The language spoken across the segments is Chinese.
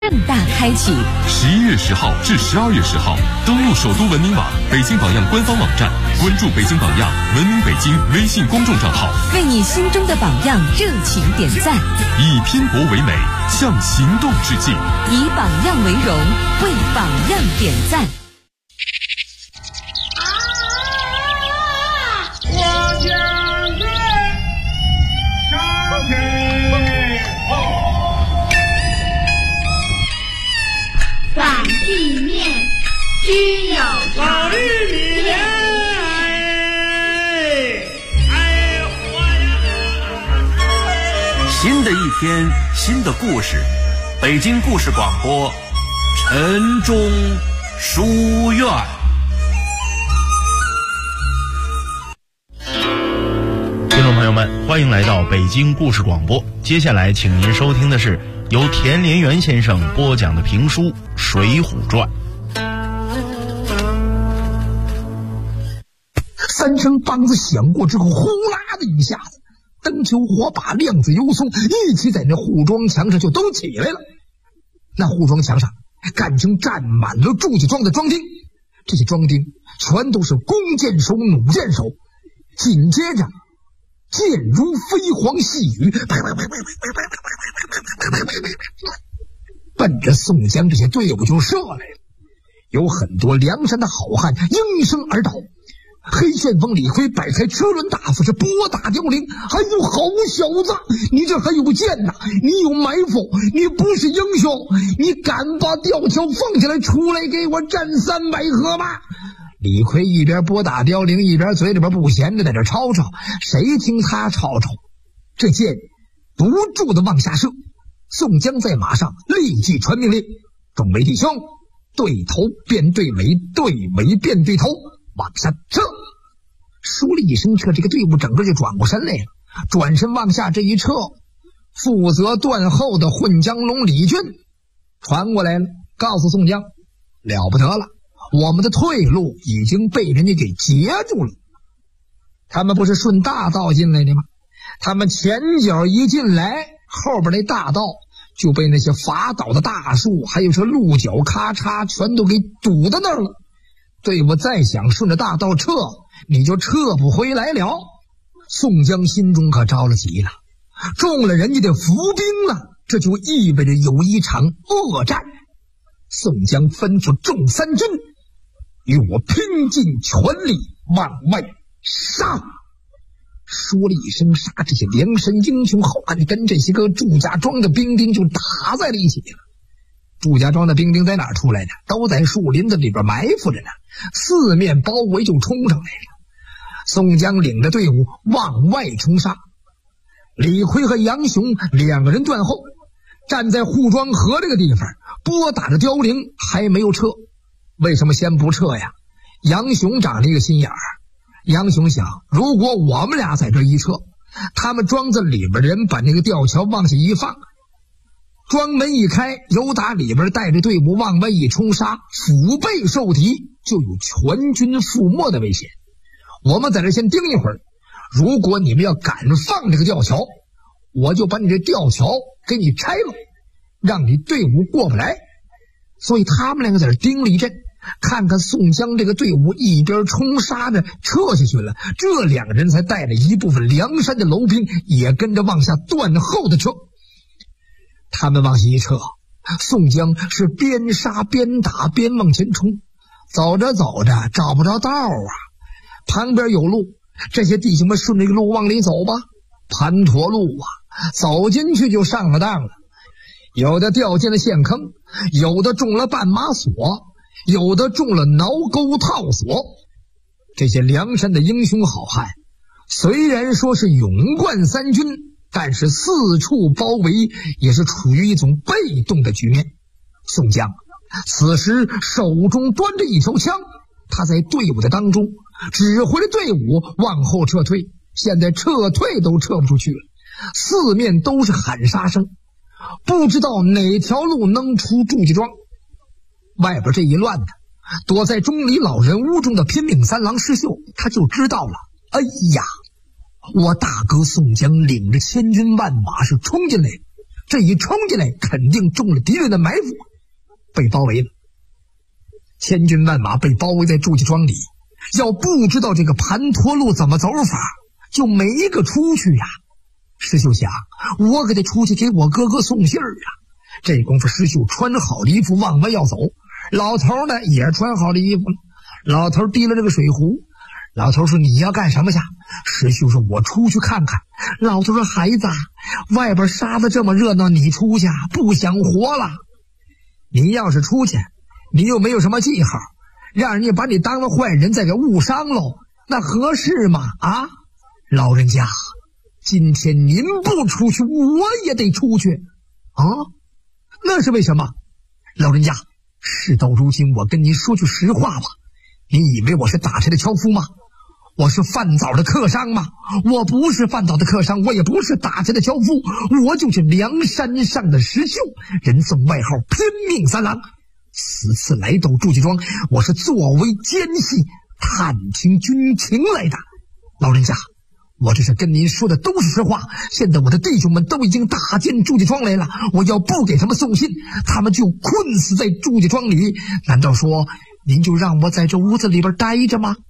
盛大开启。 11月10号至12月10号，登录首都文明网、北京榜样官方网站，关注北京榜样、文明北京微信公众账号， 为你心中的榜样热情点赞。 以拼搏为美，向行动致敬。 以榜样为荣，为榜样点赞。 我将军上天反地面均有法律里面新的一天，新的故事，北京故事广播，晨钟书院。 听众朋友们，欢迎来到北京故事广播。接下来请您收听的是由田连元先生播讲的评书《水浒传》。 三声梆子响过之后，呼啦的一下子，灯球火把、亮子油松一起在那护庄墙上就都起来了。那护庄墙上感情站满了祝家庄的庄丁，这些庄丁全都是弓箭手、弩箭手。紧接着箭如飞黄细雨，奔着宋江这些队伍就射来了。有很多梁山的好汉应声而倒，黑旋风李逵摆开车轮大斧是拨打凋零。哎呦，好小子，你这还有剑呐，你有埋伏，你不是英雄，你敢把吊桥放下来，出来给我战300合吗？李逵一边拨打凋零，一边嘴里边不闲着在这吵吵。谁听他吵吵，这箭不住的往下射。宋江在马上立即传命令：众位弟兄，对头变对尾，对尾变对头，往下撤。说了一声撤，这个队伍整个就转过身来了。转身往下这一撤，负责断后的混江龙李俊传过来了，告诉宋江，了不得了，我们的退路已经被人家给截住了。他们不是顺大道进来的吗？他们前脚一进来，后边那大道就被那些伐倒的大树还有这鹿角咔嚓全都给堵在那儿了。队伍再想顺着大道撤，你就撤不回来了。宋江心中可着了急了，中了人家的伏兵了，这就意味着有一场恶战。宋江吩咐众三军，与我拼尽全力往外杀。说了一声杀，这些梁山英雄好汉跟这些个祝家庄的兵丁就打在了一起了。祝家庄的兵丁在哪儿出来的？都在树林子里边埋伏着呢，四面包围就冲上来了。宋江领着队伍往外冲杀，李逵和杨雄两个人断后，站在护庄河这个地方拨打着凋零，还没有撤。为什么先不撤呀？杨雄长了一个心眼儿。杨雄想，如果我们俩在这一撤，他们庄子里边的人把那个吊桥往下一放，庄门一开，由打里边带着队伍往外一冲杀，腹背受敌，就有全军覆没的危险。我们在这先盯一会儿，如果你们要敢放这个吊桥，我就把你这吊桥给你拆了，让你队伍过不来。所以他们两个在这盯了一阵，看看宋江这个队伍一边冲杀着撤下去了，这两个人才带了一部分梁山的楼兵也跟着往下断后的撤。他们往下一撤，宋江是边杀边打边往前冲，走着走着找不着道啊，旁边有路，这些弟兄们顺着这个路往里走吧，盘陀路啊，走进去就上了当了。有的掉进了陷坑，有的中了绊马索，有的中了挠钩套索。这些梁山的英雄好汉虽然说是勇冠三军，但是四处包围，也是处于一种被动的局面。宋江此时手中端着一条枪，他在队伍的当中指挥着队伍往后撤退，现在撤退都撤不出去了，四面都是喊杀声，不知道哪条路能出祝家庄。外边这一乱呢，躲在钟离老人屋中的拼命三郎施秀他就知道了，哎呀，我大哥宋江领着千军万马是冲进来， 这一冲进来肯定中了敌人的埋伏，被包围了。千军万马被包围在祝家庄里，要不知道这个盘陀路怎么走法，就没个出去呀。石秀想，我可得出去给我哥哥送信儿啊。这功夫石秀穿好了衣服往外要走，老头呢也穿好了衣服了。老头提了这个水壶，老头说你要干什么去？石秀说我出去看看。老头说孩子，外边杀得这么热闹，你出去不想活了？你要是出去，你又没有什么记号，让人家把你当了坏人再给误伤喽，那合适吗？啊，老人家，今天您不出去我也得出去啊。那是为什么？老人家，事到如今我跟您说句实话吧，你以为我是打柴的樵夫吗？我是饭枣的客商吗？我不是饭枣的客商，我也不是打柴的樵夫，我就是梁山上的石秀，人送外号拼命三郎。此次来到祝家庄，我是作为奸细探听军情来的。老人家，我这是跟您说的都是实话，现在我的弟兄们都已经打进祝家庄来了，我要不给他们送信，他们就困死在祝家庄里。难道说您就让我在这屋子里边待着吗？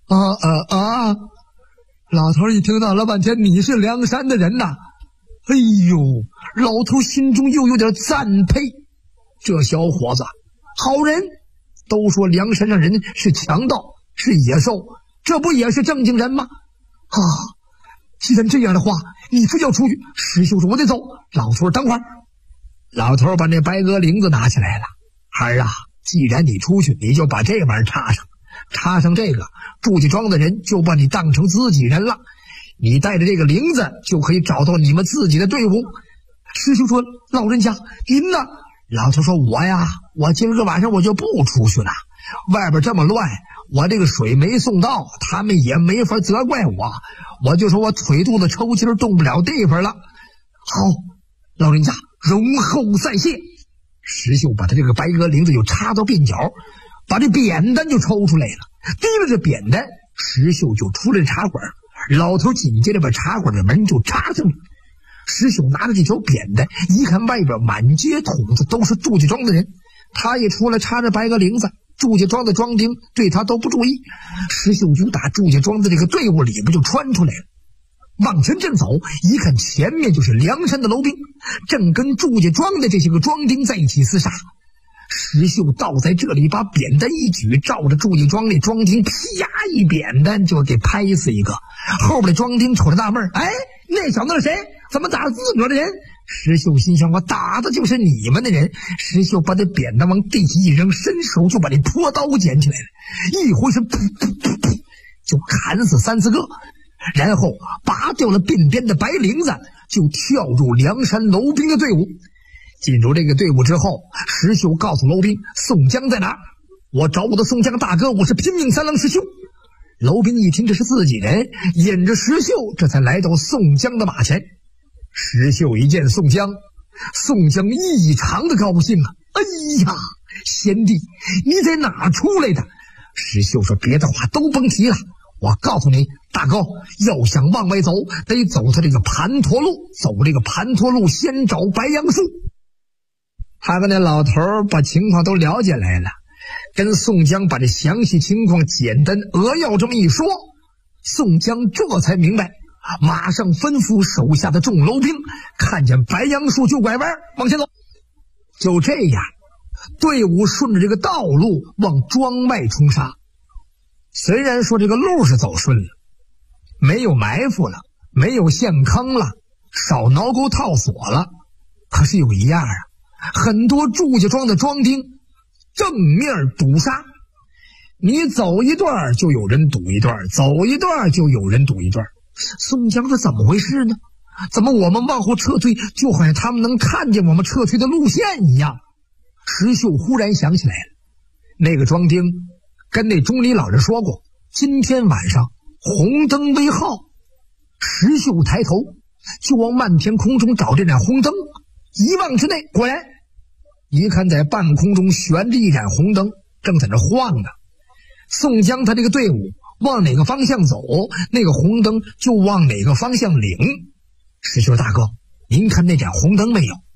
老头一听到了半天你是梁山的人呐，哎呦，老头心中又有点赞佩，这小伙子好人。都说梁山上人是强盗是野兽，这不也是正经人吗？啊，既然这样的话，你非要出去。石秀说我得走。老头等会儿。老头把那白鸽铃子拿起来了。儿啊，既然你出去，你就把这玩意儿插上这个，祝家庄的人就把你当成自己人了。你带着这个铃子就可以找到你们自己的队伍。师兄说老人家您呢？老头说我今个晚上我就不出去了，外边这么乱，我这个水没送到，他们也没法责怪我就说我腿肚子抽筋动不了地方了。好，老人家容后再谢。石秀把他这个白鸽铃子就插到鬓角，把这扁担就抽出来了，提了这扁担，石秀就出了茶馆。老头紧接着把茶馆的门就插上了。石秀拿着这条扁担，一看外边满街筒子都是祝家庄的人，他也出来插着白鸽铃子，祝家庄的庄丁对他都不注意。石秀就打祝家庄的这个队伍里边就穿出来了，往前正走，一看前面就是梁山的楼兵，正跟祝家庄的这些个庄丁在一起厮杀。石秀倒在这里，把扁担一举，照着祝家庄那庄丁，啪一扁担就给拍死一个。后边的庄丁瞅着纳闷，哎，那小子是谁？怎么打自个儿的人？石秀心想，我打的就是你们的人。石秀把这扁担往地下一扔，伸手就把这坡刀捡起来了，一回身噗噗噗噗就砍死3、4个，然后拔掉了鬓边的白铃子，就跳入梁山楼兵的队伍。进入这个队伍之后，石秀告诉楼兵宋江在哪，我找我的宋江大哥，我是拼命三郎石秀。楼兵一听这是自己人，引着石秀这才来到宋江的马前。石秀一见宋江异常的高兴啊！哎呀，贤弟，你在哪出来的？石秀说别的话都甭提了，我告诉你，大哥，要想往外走，得走他这个盘陀路，走这个盘陀路先找白杨树。他跟那老头把情况都了解来了，跟宋江把这详细情况简单扼要这么一说，宋江这才明白，马上吩咐手下的众楼兵，看见白杨树就拐弯往前走。就这样，队伍顺着这个道路往庄外冲杀。虽然说这个路是走顺了，没有埋伏了，没有陷坑了，少挠钩套锁了，可是有一样啊，很多祝家庄的庄丁正面堵杀，你走一段就有人堵一段，走一段就有人堵一段。宋江说怎么回事呢？怎么我们往后撤退，就好像他们能看见我们撤退的路线一样？石秀忽然想起来了，那个庄丁跟那钟离老人说过，今天晚上红灯为号。石秀抬头就往漫天空中找这盏红灯，一望之内，果然一看在半空中悬着一盏红灯，正在那晃呢。宋江他这个队伍往哪个方向走，那个红灯就往哪个方向领。石秀大哥，您看那盏红灯没有？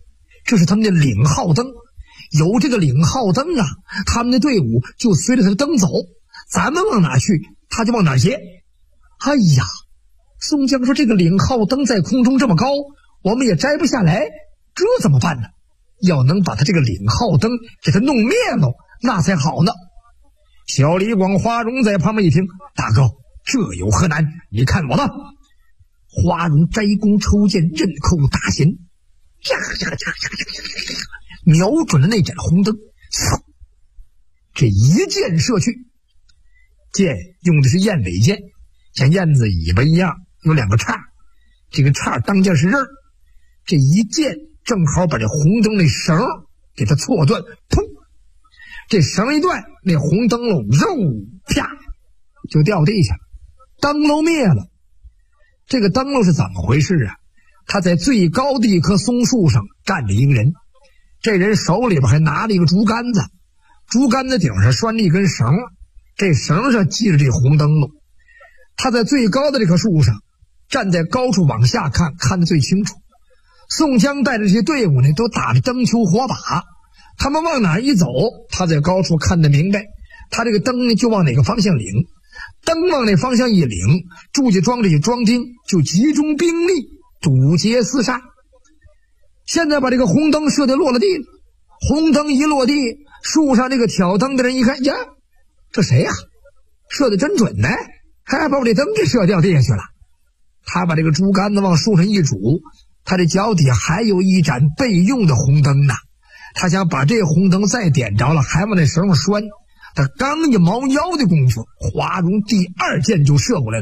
这是他们的领号灯，有这个领号灯啊，他们的队伍就随着他的灯走，咱们往哪去他就往哪接。哎呀，宋江说这个领号灯在空中这么高，我们也摘不下来，这怎么办呢？要能把他这个领号灯给他弄灭了，那才好呢。小李广、花荣在旁边一听，大哥，这有何难？你看我的。花荣摘弓抽箭，刃扣大弦，瞄准了那盏红灯，这一箭射去。箭用的是燕尾箭，像燕子尾巴一样，有两个叉，这个叉当间是刃，这一箭正好把这红灯那绳给它错断，噗！这绳一断，那红灯笼肉啪就掉地下了，灯笼灭了。这个灯笼是怎么回事啊？他在最高的一棵松树上站着一个人，这人手里边还拿了一个竹竿子，竹竿子顶上拴了一根绳，这绳上系着这红灯笼。他在最高的这棵树上站在高处往下看，看得最清楚。宋江带着这些队伍呢，都打着灯球火把，他们往哪一走，他在高处看得明白，他这个灯呢就往哪个方向领，灯往那方向一领，祝家庄这些庄丁就集中兵力堵截厮杀。现在把这个红灯射得落了地了，红灯一落地，树上这个挑灯的人一看，呀，这谁呀？射得真准呢，还把我这灯给射掉地下去了。他把这个竹竿子往树上一拄，他这脚底还有一盏备用的红灯呢，他想把这红灯再点着了，还往那绳上拴。他刚一猫腰的功夫，花荣第二箭就射过来了，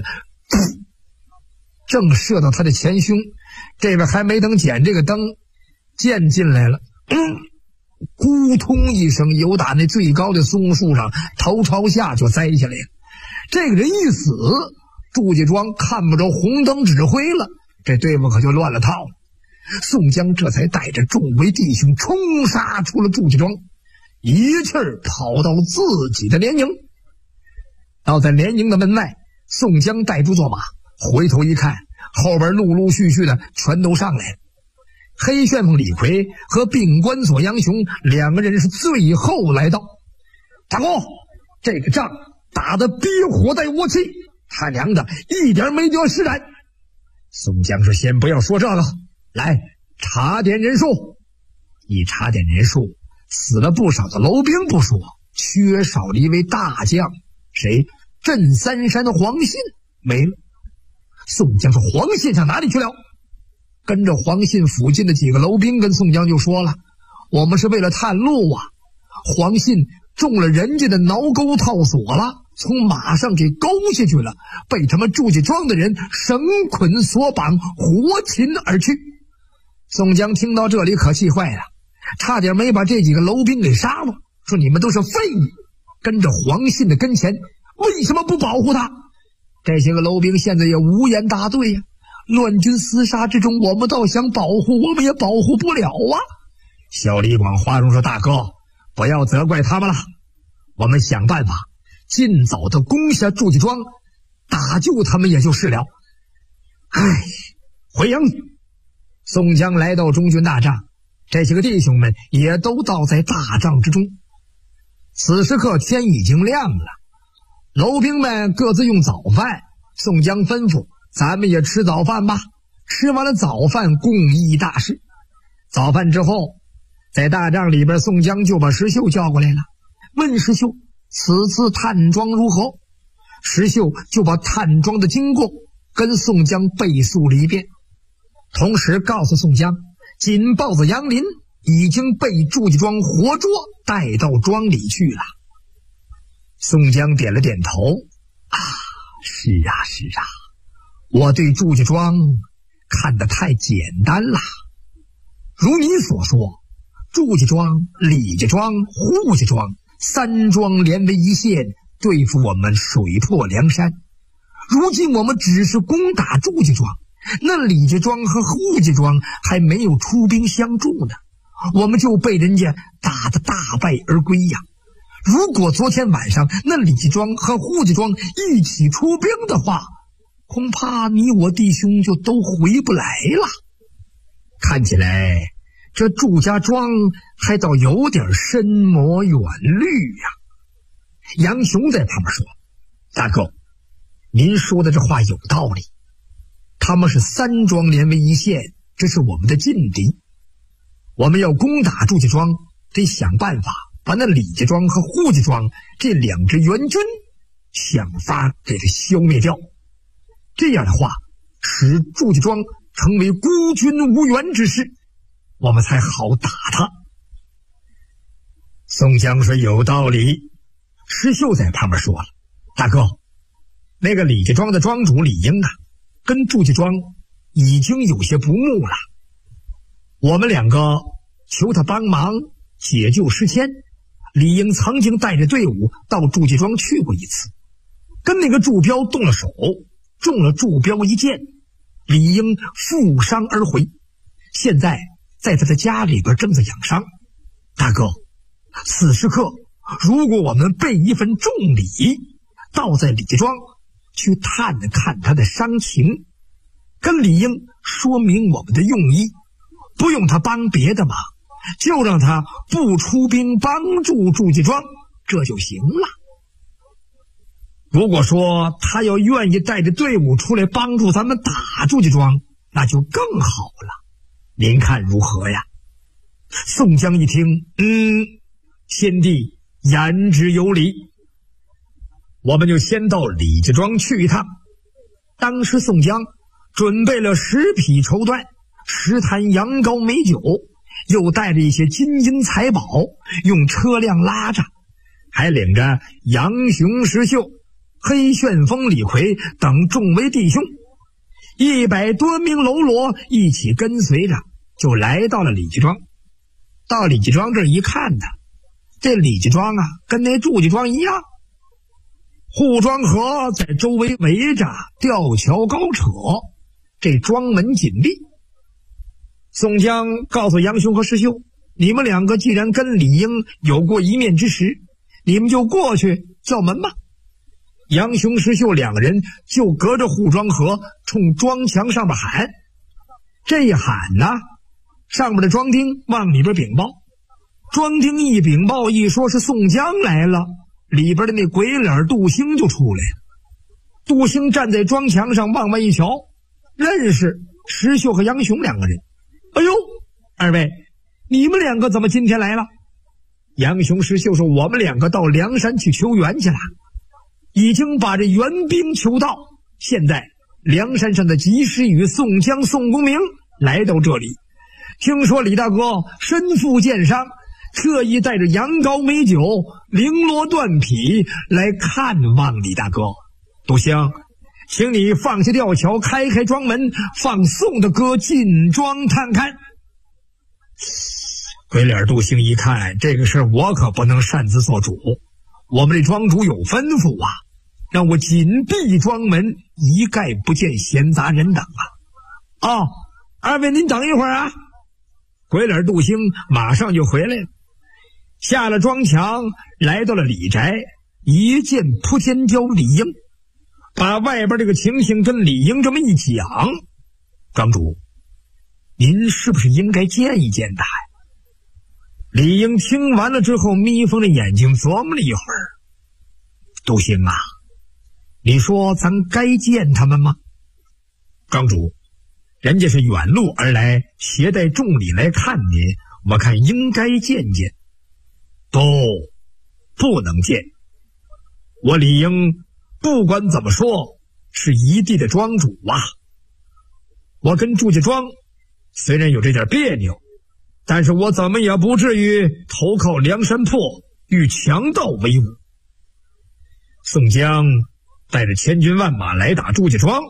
正射到他的前胸。这边还没等捡这个灯，箭进来了，咕通一声，由打那最高的松树上头朝下就栽下来了。这个人一死，祝家庄看不着红灯指挥了，这队伍可就乱了套了。宋江这才带着众位弟兄冲杀出了祝家庄，一气儿跑到自己的连营。到在连营的门外，宋江带住坐马，回头一看，后边陆陆续续的全都上来了。黑旋风李逵和并关索杨雄两个人是最后来到。大哥，这个仗打得憋火带窝气，他娘的一点没丢施展。宋江说，先不要说这个，来查点人数。一查点人数，死了不少的楼兵不说，缺少了一位大将，谁？镇三山的黄信没了。宋江说，黄信上哪里去了？跟着黄信附近的几个楼兵跟宋江就说了，我们是为了探路啊，黄信中了人家的挠钩套索了，从马上给勾下去了，被他们祝家庄的人绳捆索绑，活擒而去。宋江听到这里可气坏了，差点没把这几个楼兵给杀了，说你们都是废物，跟着黄信的跟前为什么不保护他？这些个楼兵现在也无言答对呀，乱军厮杀之中，我们倒想保护，我们也保护不了啊。小李广、花荣说，大哥不要责怪他们了，我们想办法尽早的攻下祝家庄，打救他们也就是了。回营。宋江来到中军大帐，这些个弟兄们也都到在大帐之中。此时刻天已经亮了，楼兵们各自用早饭，宋江吩咐，咱们也吃早饭吧。吃完了早饭，共议大事。早饭之后，在大帐里边，宋江就把石秀叫过来了，问石秀此次探庄如何。石秀就把探庄的经过跟宋江背述了一遍，同时告诉宋江，锦豹子杨林已经被祝家庄活捉带到庄里去了。宋江点了点头，是啊是啊，我对祝家庄看得太简单了。如你所说，祝家庄、李家庄、扈家庄三庄连为一线，对付我们水泊梁山。如今我们只是攻打祝家庄，那李家庄和扈家庄还没有出兵相助呢，我们就被人家打得大败而归呀。如果昨天晚上那李家庄和扈家庄一起出兵的话，恐怕你我弟兄就都回不来了。看起来这祝家庄还倒有点深谋远虑呀。杨雄在旁边说：“大哥，您说的这话有道理。他们是3庄连为一线，这是我们的劲敌。我们要攻打祝家庄，得想办法把那李家庄和胡家庄这2支援军想法给它消灭掉。这样的话，使祝家庄成为孤军无援之势，我们才好打他。”宋江说：“有道理。”石秀在旁边说了：“大哥，那个李家庄的庄主李英啊，跟祝家庄已经有些不睦了。我们2个求他帮忙解救失迁。李英曾经带着队伍到祝家庄去过一次，跟那个祝彪动了手，中了祝彪一箭，李英负伤而回，现在在他的家里边正在养伤。大哥，此时刻如果我们备一份重礼，到在李家庄去探看他的伤情，跟李英说明我们的用意，不用他帮别的忙，就让他不出兵帮助祝家庄，这就行了。如果说他要愿意带着队伍出来帮助咱们打祝家庄，那就更好了。您看如何呀？”宋江一听，先帝言之有理，我们就先到李家庄去一趟。当时宋江准备了10匹绸缎，10坛羊羔美酒，又带着一些金银财宝，用车辆拉着，还领着杨雄、石秀、黑旋风李逵等众位弟兄100多名喽啰一起跟随着，就来到了李家庄。到李家庄这一看呢，这李家庄啊跟那祝家庄一样，护庄河在周围围着，吊桥高扯，这庄门紧闭。宋江告诉杨雄和石秀：“你们2个既然跟李英有过一面之时，你们就过去叫门吧。”杨雄、石秀2个人就隔着护庄河冲庄墙上边喊。这一喊呢，上面的庄丁往里边禀报。庄丁一禀报，一说是宋江来了，里边的那鬼脸杜兴就出来了。杜兴站在庄墙上往外一瞧，认识石秀和杨雄2个人。“哎呦，二位，你们2个怎么今天来了？”杨雄、石秀说：“我们2个到梁山去求援去了，已经把这援兵求到，现在梁山上的及时雨宋江、宋公明来到这里，听说李大哥身负箭伤，特意带着羊羔美酒、绫罗缎匹来看望李大哥。杜兴，请你放下吊桥，开庄门，放宋大哥进庄探看。”鬼脸杜兴一看，这个事我可不能擅自做主，我们这庄主有吩咐啊，让我紧闭庄门，一概不见闲杂人等啊。“哦，二位您等一会儿啊。”鬼脸杜兴马上就回来了，下了庄墙，来到了李宅，一见扑天骄李英，把外边这个情形跟李英这么一讲。“庄主，您是不是应该见一见他呀？”李英听完了之后，眯缝着眼睛琢磨了一会儿。“杜兴啊，你说咱该见他们吗？”“庄主，人家是远路而来，携带重礼来看您，我看应该见见。”“不能见。我李英不管怎么说是一地的庄主啊，我跟祝家庄虽然有这点别扭，但是我怎么也不至于投靠梁山泊，与强盗为伍。宋江带着千军万马来打祝家庄，